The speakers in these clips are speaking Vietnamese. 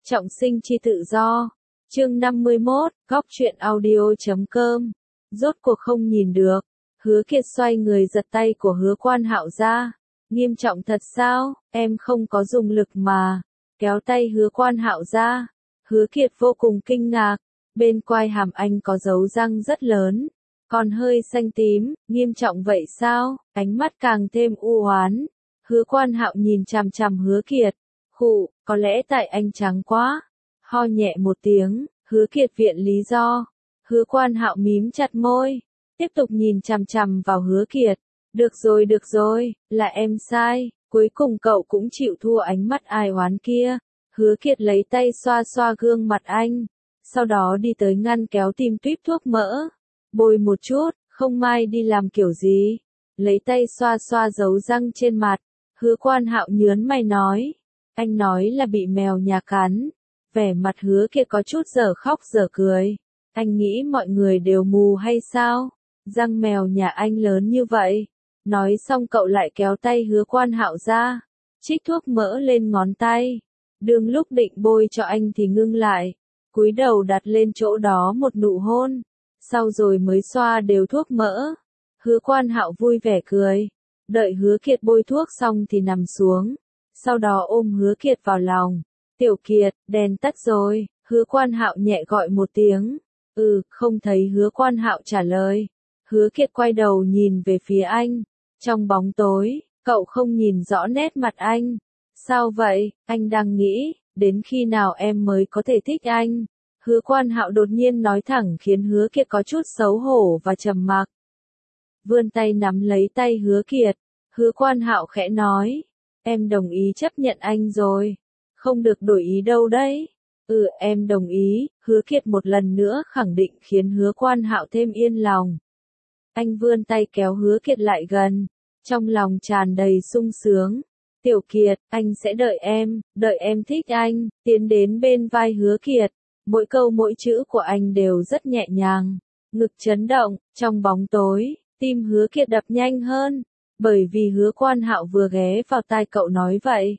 Trọng sinh chi tự do. Chương 51, góc truyện audio.com. Rốt cuộc không nhìn được. Hứa Kiệt xoay người giật tay của Hứa Quan Hạo ra. Nghiêm trọng thật sao, em không có dùng lực mà. Kéo tay Hứa Quan Hạo ra. Hứa Kiệt vô cùng kinh ngạc. Bên quai hàm anh có dấu răng rất lớn. Còn hơi xanh tím, nghiêm trọng vậy sao? Ánh mắt càng thêm u oán. Hứa Quan Hạo nhìn chằm chằm Hứa Kiệt. Khụ, có lẽ tại anh trắng quá. Ho nhẹ một tiếng, Hứa Kiệt viện lý do. Hứa Quan Hạo mím chặt môi, tiếp tục nhìn chằm chằm vào Hứa Kiệt. Được rồi, là em sai, cuối cùng cậu cũng chịu thua ánh mắt ai oán kia. Hứa Kiệt lấy tay xoa xoa gương mặt anh, sau đó đi tới ngăn kéo tìm tuýp thuốc mỡ. Bôi một chút, không mai đi làm kiểu gì. Lấy tay xoa xoa dấu răng trên mặt, Hứa Quan Hạo nhớn mày nói. Anh nói là bị mèo nhà cắn. Vẻ mặt Hứa Kiệt có chút dở khóc dở cười. Anh nghĩ mọi người đều mù hay sao? Răng mèo nhà anh lớn như vậy. Nói xong cậu lại kéo tay Hứa Quan Hạo ra, trích thuốc mỡ lên ngón tay. Đường lúc định bôi cho anh thì ngưng lại, cúi đầu đặt lên chỗ đó một nụ hôn, sau rồi mới xoa đều thuốc mỡ. Hứa Quan Hạo vui vẻ cười, đợi Hứa Kiệt bôi thuốc xong thì nằm xuống, sau đó ôm Hứa Kiệt vào lòng. Tiểu Kiệt, đèn tắt rồi. Hứa Quan Hạo nhẹ gọi một tiếng. Không thấy Hứa Quan Hạo trả lời. Hứa Kiệt quay đầu nhìn về phía anh. Trong bóng tối, cậu không nhìn rõ nét mặt anh. Sao vậy, anh đang nghĩ, đến khi nào em mới có thể thích anh? Hứa Quan Hạo đột nhiên nói thẳng khiến Hứa Kiệt có chút xấu hổ và trầm mặc. Vươn tay nắm lấy tay Hứa Kiệt. Hứa Quan Hạo khẽ nói. Em đồng ý chấp nhận anh rồi. Không được đổi ý đâu đấy. Em đồng ý. Hứa Kiệt một lần nữa khẳng định khiến Hứa Quan Hạo thêm yên lòng. Anh vươn tay kéo Hứa Kiệt lại gần, trong lòng tràn đầy sung sướng. Tiểu Kiệt, anh sẽ đợi em thích anh. Tiến đến bên vai Hứa Kiệt, mỗi câu mỗi chữ của anh đều rất nhẹ nhàng. Ngực chấn động, trong bóng tối, tim Hứa Kiệt đập nhanh hơn, bởi vì Hứa Quan Hạo vừa ghé vào tai cậu nói vậy.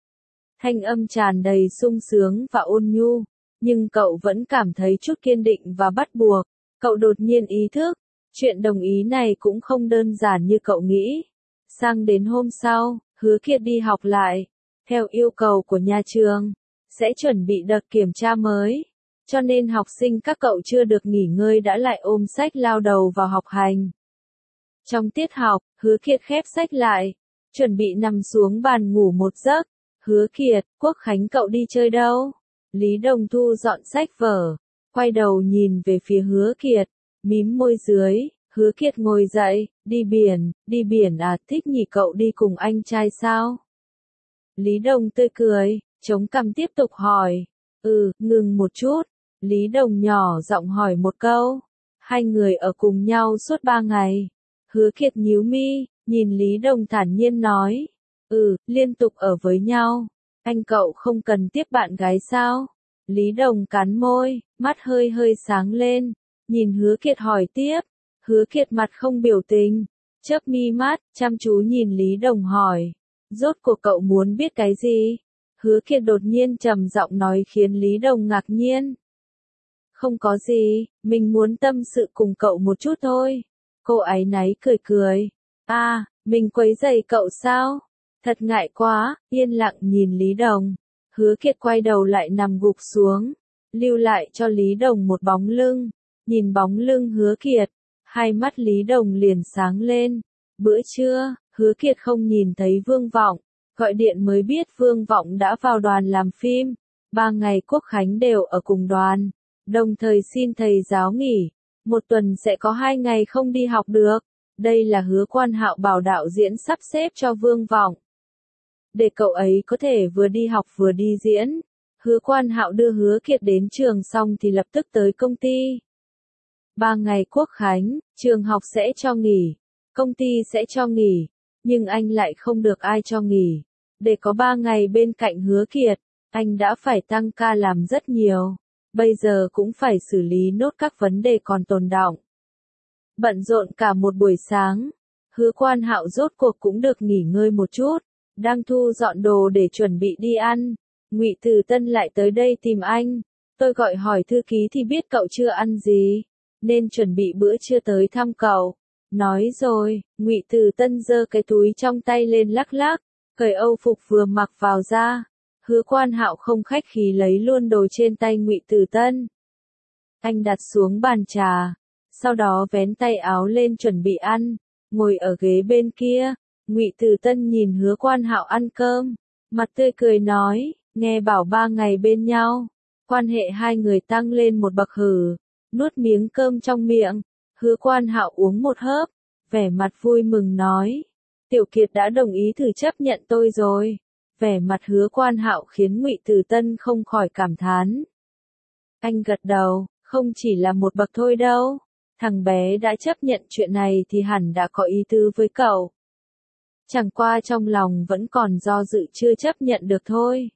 Thanh âm tràn đầy sung sướng và ôn nhu, nhưng cậu vẫn cảm thấy chút kiên định và bắt buộc. Cậu đột nhiên ý thức, chuyện đồng ý này cũng không đơn giản như cậu nghĩ. Sang đến hôm sau, Hứa Kiệt đi học lại. Theo yêu cầu của nhà trường, sẽ chuẩn bị đợt kiểm tra mới. Cho nên học sinh các cậu chưa được nghỉ ngơi đã lại ôm sách lao đầu vào học hành. Trong tiết học, Hứa Kiệt khép sách lại, chuẩn bị nằm xuống bàn ngủ một giấc. Hứa Kiệt, Quốc Khánh cậu đi chơi đâu? Lý Đồng thu dọn sách vở, quay đầu nhìn về phía Hứa Kiệt, mím môi dưới. Hứa Kiệt ngồi dậy, đi biển à, thích nhỉ, cậu đi cùng anh trai sao? Lý Đồng tươi cười, chống cằm tiếp tục hỏi. Ngừng một chút. Lý Đồng nhỏ giọng hỏi một câu. Hai người ở cùng nhau suốt 3 ngày. Hứa Kiệt nhíu mi, nhìn Lý Đồng thản nhiên nói. Liên tục ở với nhau. Anh cậu không cần tiếp bạn gái sao? Lý Đồng cắn môi, mắt hơi sáng lên, nhìn Hứa Kiệt hỏi tiếp. Hứa Kiệt mặt không biểu tình, chớp mi mắt, chăm chú nhìn Lý Đồng hỏi. Rốt cuộc cậu muốn biết cái gì? Hứa Kiệt đột nhiên trầm giọng nói khiến Lý Đồng ngạc nhiên. Không có gì, mình muốn tâm sự cùng cậu một chút thôi. Cô áy náy cười. Mình quấy rầy cậu sao? Thật ngại quá, yên lặng nhìn Lý Đồng. Hứa Kiệt quay đầu lại nằm gục xuống, lưu lại cho Lý Đồng một bóng lưng. Nhìn bóng lưng Hứa Kiệt, hai mắt Lý Đồng liền sáng lên. Bữa trưa, Hứa Kiệt không nhìn thấy Vương Vọng, gọi điện mới biết Vương Vọng đã vào đoàn làm phim. 3 ngày Quốc Khánh đều ở cùng đoàn, đồng thời xin thầy giáo nghỉ. Một tuần sẽ có 2 ngày không đi học được. Đây là Hứa Quan Hạo bảo đạo diễn sắp xếp cho Vương Vọng, để cậu ấy có thể vừa đi học vừa đi diễn. Hứa Quan Hạo đưa Hứa Kiệt đến trường xong thì lập tức tới công ty. 3 ngày Quốc Khánh, trường học sẽ cho nghỉ, công ty sẽ cho nghỉ, nhưng anh lại không được ai cho nghỉ. Để có 3 ngày bên cạnh Hứa Kiệt, anh đã phải tăng ca làm rất nhiều. Bây giờ cũng phải xử lý nốt các vấn đề còn tồn đọng. Bận rộn cả một buổi sáng, Hứa Quan Hạo rốt cuộc cũng được nghỉ ngơi một chút, đang thu dọn đồ để chuẩn bị đi ăn. Ngụy Từ Tân lại tới đây tìm anh. Tôi gọi hỏi thư ký thì biết cậu chưa ăn gì, nên chuẩn bị bữa trưa tới thăm cậu. Nói rồi, Ngụy Từ Tân giơ cái túi trong tay lên lắc lắc, cởi âu phục vừa mặc vào ra. Hứa Quan Hạo không khách khí lấy luôn đồ trên tay Ngụy Từ Tân. Anh đặt xuống bàn trà, sau đó vén tay áo lên chuẩn bị ăn, ngồi ở ghế bên kia. Ngụy Từ Tân nhìn Hứa Quan Hạo ăn cơm, mặt tươi cười nói, nghe bảo 3 ngày bên nhau, quan hệ hai người tăng lên một bậc hử. Nuốt miếng cơm trong miệng, Hứa Quan Hạo uống một hớp, vẻ mặt vui mừng nói, Tiểu Kiệt đã đồng ý thử chấp nhận tôi rồi. Vẻ mặt Hứa Quan Hạo khiến Ngụy Từ Tân không khỏi cảm thán. Anh gật đầu, không chỉ là một bậc thôi đâu. Thằng bé đã chấp nhận chuyện này thì hẳn đã có ý tứ với cậu. Chẳng qua trong lòng vẫn còn do dự chưa chấp nhận được thôi.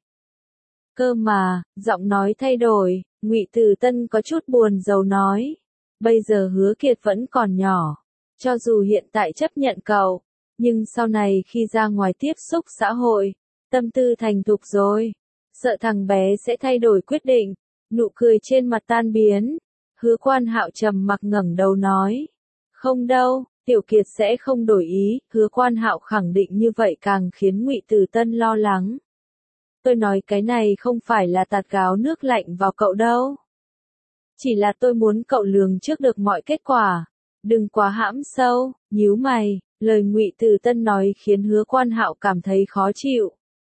Cơ mà, giọng nói thay đổi, Ngụy Từ Tân có chút buồn rầu nói. Bây giờ Hứa Kiệt vẫn còn nhỏ. Cho dù hiện tại chấp nhận cậu, nhưng sau này khi ra ngoài tiếp xúc xã hội, tâm tư thành thục rồi. Sợ thằng bé sẽ thay đổi quyết định. Nụ cười trên mặt tan biến. Hứa Quan Hạo trầm mặc ngẩng đầu nói. Không đâu, Tiểu Kiệt sẽ không đổi ý. Hứa Quan Hạo khẳng định như vậy càng khiến Ngụy Từ Tân lo lắng. Tôi nói cái này không phải là tạt gáo nước lạnh vào cậu đâu. Chỉ là tôi muốn cậu lường trước được mọi kết quả. Đừng quá hãm sâu, nhíu mày. Lời Ngụy Từ Tân nói khiến Hứa Quan Hạo cảm thấy khó chịu.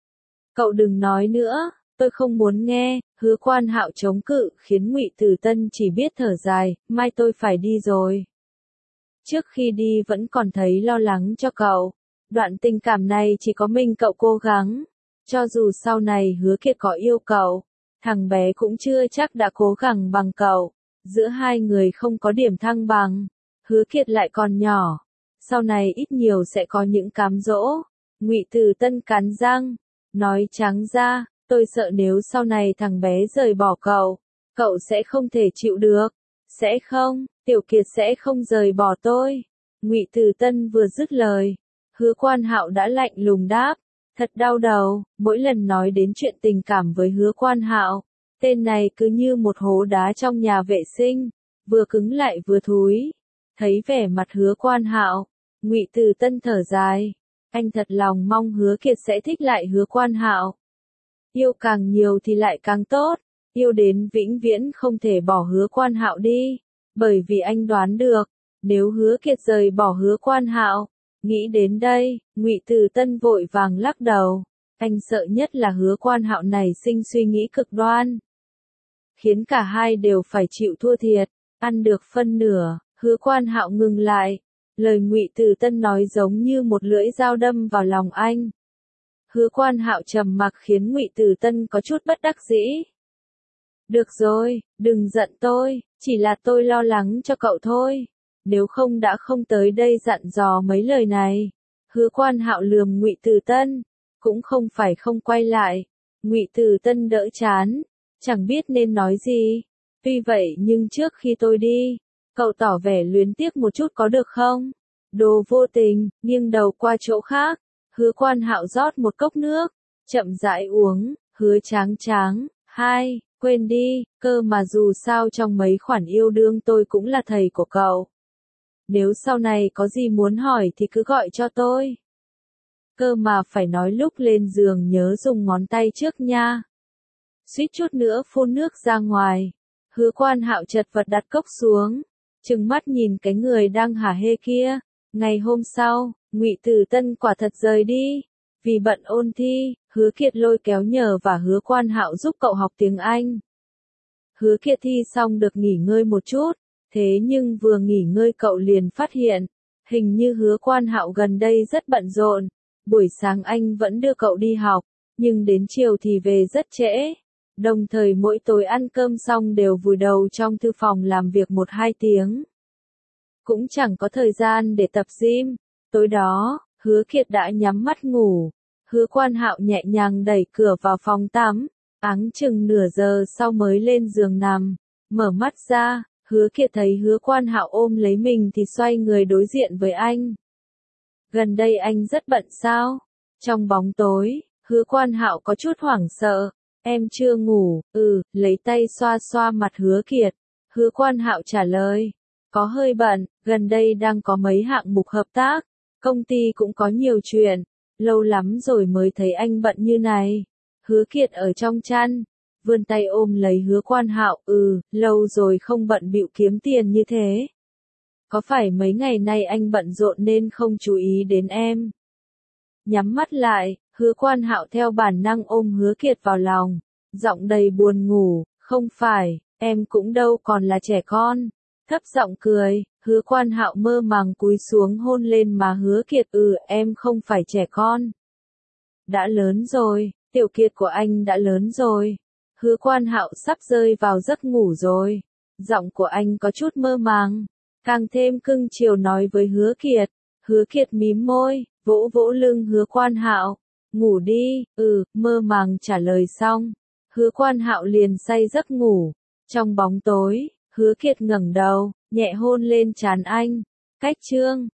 Cậu đừng nói nữa, tôi không muốn nghe. Hứa Quan Hạo chống cự khiến Ngụy Từ Tân chỉ biết thở dài, mai tôi phải đi rồi. Trước khi đi vẫn còn thấy lo lắng cho cậu. Đoạn tình cảm này chỉ có mình cậu cố gắng. Cho dù sau này Hứa Kiệt có yêu cậu, thằng bé cũng chưa chắc đã cố gắng bằng cậu. Giữa hai người không có điểm thăng bằng. Hứa Kiệt lại còn nhỏ. Sau này ít nhiều sẽ có những cám dỗ. Ngụy Từ Tân cắn răng, nói trắng ra, tôi sợ nếu sau này thằng bé rời bỏ cậu, cậu sẽ không thể chịu được. Sẽ không, Tiểu Kiệt sẽ không rời bỏ tôi. Ngụy Từ Tân vừa dứt lời, Hứa Quan Hạo đã lạnh lùng đáp, thật đau đầu, mỗi lần nói đến chuyện tình cảm với Hứa Quan Hạo, tên này cứ như một hố đá trong nhà vệ sinh, vừa cứng lại vừa thúi. Thấy vẻ mặt Hứa Quan Hạo, Ngụy Từ Tân thở dài, anh thật lòng mong Hứa Kiệt sẽ thích lại Hứa Quan Hạo. Yêu càng nhiều thì lại càng tốt, yêu đến vĩnh viễn không thể bỏ Hứa Quan Hạo đi, bởi vì anh đoán được, nếu Hứa Kiệt rời bỏ Hứa Quan Hạo, nghĩ đến đây, Ngụy Từ Tân vội vàng lắc đầu, anh sợ nhất là Hứa Quan Hạo này sinh suy nghĩ cực đoan, khiến cả hai đều phải chịu thua thiệt, ăn được phân nửa. Hứa Quan Hạo ngừng lại, lời Ngụy Từ Tân nói giống như một lưỡi dao đâm vào lòng anh. Hứa Quan Hạo trầm mặc khiến Ngụy Từ Tân có chút bất đắc dĩ. Được rồi, đừng giận tôi, chỉ là tôi lo lắng cho cậu thôi. Nếu không đã không tới đây dặn dò mấy lời này. Hứa Quan Hạo lườm Ngụy Từ Tân, cũng không phải không quay lại. Ngụy Từ Tân đỡ chán, chẳng biết nên nói gì. Tuy vậy nhưng trước khi tôi đi, cậu tỏ vẻ luyến tiếc một chút có được không? Đồ vô tình, nghiêng đầu qua chỗ khác. Hứa Quan Hạo rót một cốc nước, chậm rãi uống. Hứa Tráng Tráng, hai, quên đi, cơ mà dù sao trong mấy khoản yêu đương tôi cũng là thầy của cậu. Nếu sau này có gì muốn hỏi thì cứ gọi cho tôi. Cơ mà phải nói lúc lên giường nhớ dùng ngón tay trước nha. Suýt chút nữa phun nước ra ngoài. Hứa Quan Hạo chật vật đặt cốc xuống, trừng mắt nhìn cái người đang hả hê kia. Ngày hôm sau, Ngụy Từ Tân quả thật rời đi. Vì bận ôn thi, Hứa Kiệt lôi kéo nhờ và Hứa Quan Hạo giúp cậu học tiếng Anh. Hứa Kiệt thi xong được nghỉ ngơi một chút, thế nhưng vừa nghỉ ngơi cậu liền phát hiện, hình như Hứa Quan Hạo gần đây rất bận rộn. Buổi sáng anh vẫn đưa cậu đi học, nhưng đến chiều thì về rất trễ. Đồng thời mỗi tối ăn cơm xong đều vùi đầu trong thư phòng làm việc 1-2 tiếng. Cũng chẳng có thời gian để tập gym. Tối đó, Hứa Kiệt đã nhắm mắt ngủ. Hứa Quan Hạo nhẹ nhàng đẩy cửa vào phòng tắm, áng chừng nửa giờ sau mới lên giường nằm. Mở mắt ra, Hứa Kiệt thấy Hứa Quan Hạo ôm lấy mình thì xoay người đối diện với anh. Gần đây anh rất bận sao? Trong bóng tối, Hứa Quan Hạo có chút hoảng sợ. Em chưa ngủ, lấy tay xoa xoa mặt Hứa Kiệt. Hứa Quan Hạo trả lời, có hơi bận, gần đây đang có mấy hạng mục hợp tác, công ty cũng có nhiều chuyện, lâu lắm rồi mới thấy anh bận như này. Hứa Kiệt ở trong chăn, vươn tay ôm lấy Hứa Quan Hạo, lâu rồi không bận bịu kiếm tiền như thế. Có phải mấy ngày nay anh bận rộn nên không chú ý đến em? Nhắm mắt lại, Hứa Quan Hạo theo bản năng ôm Hứa Kiệt vào lòng, giọng đầy buồn ngủ, không phải, em cũng đâu còn là trẻ con. Thấp giọng cười, Hứa Quan Hạo mơ màng cúi xuống hôn lên má Hứa Kiệt, em không phải trẻ con. Đã lớn rồi, Tiểu Kiệt của anh đã lớn rồi. Hứa Quan Hạo sắp rơi vào giấc ngủ rồi. Giọng của anh có chút mơ màng, càng thêm cưng chiều nói với Hứa Kiệt. Hứa Kiệt mím môi, vỗ vỗ lưng Hứa Quan Hạo. Ngủ đi, mơ màng trả lời xong. Hứa Quan Hạo liền say giấc ngủ. Trong bóng tối, Hứa Kiệt ngẩng đầu, nhẹ hôn lên trán anh. Cách chương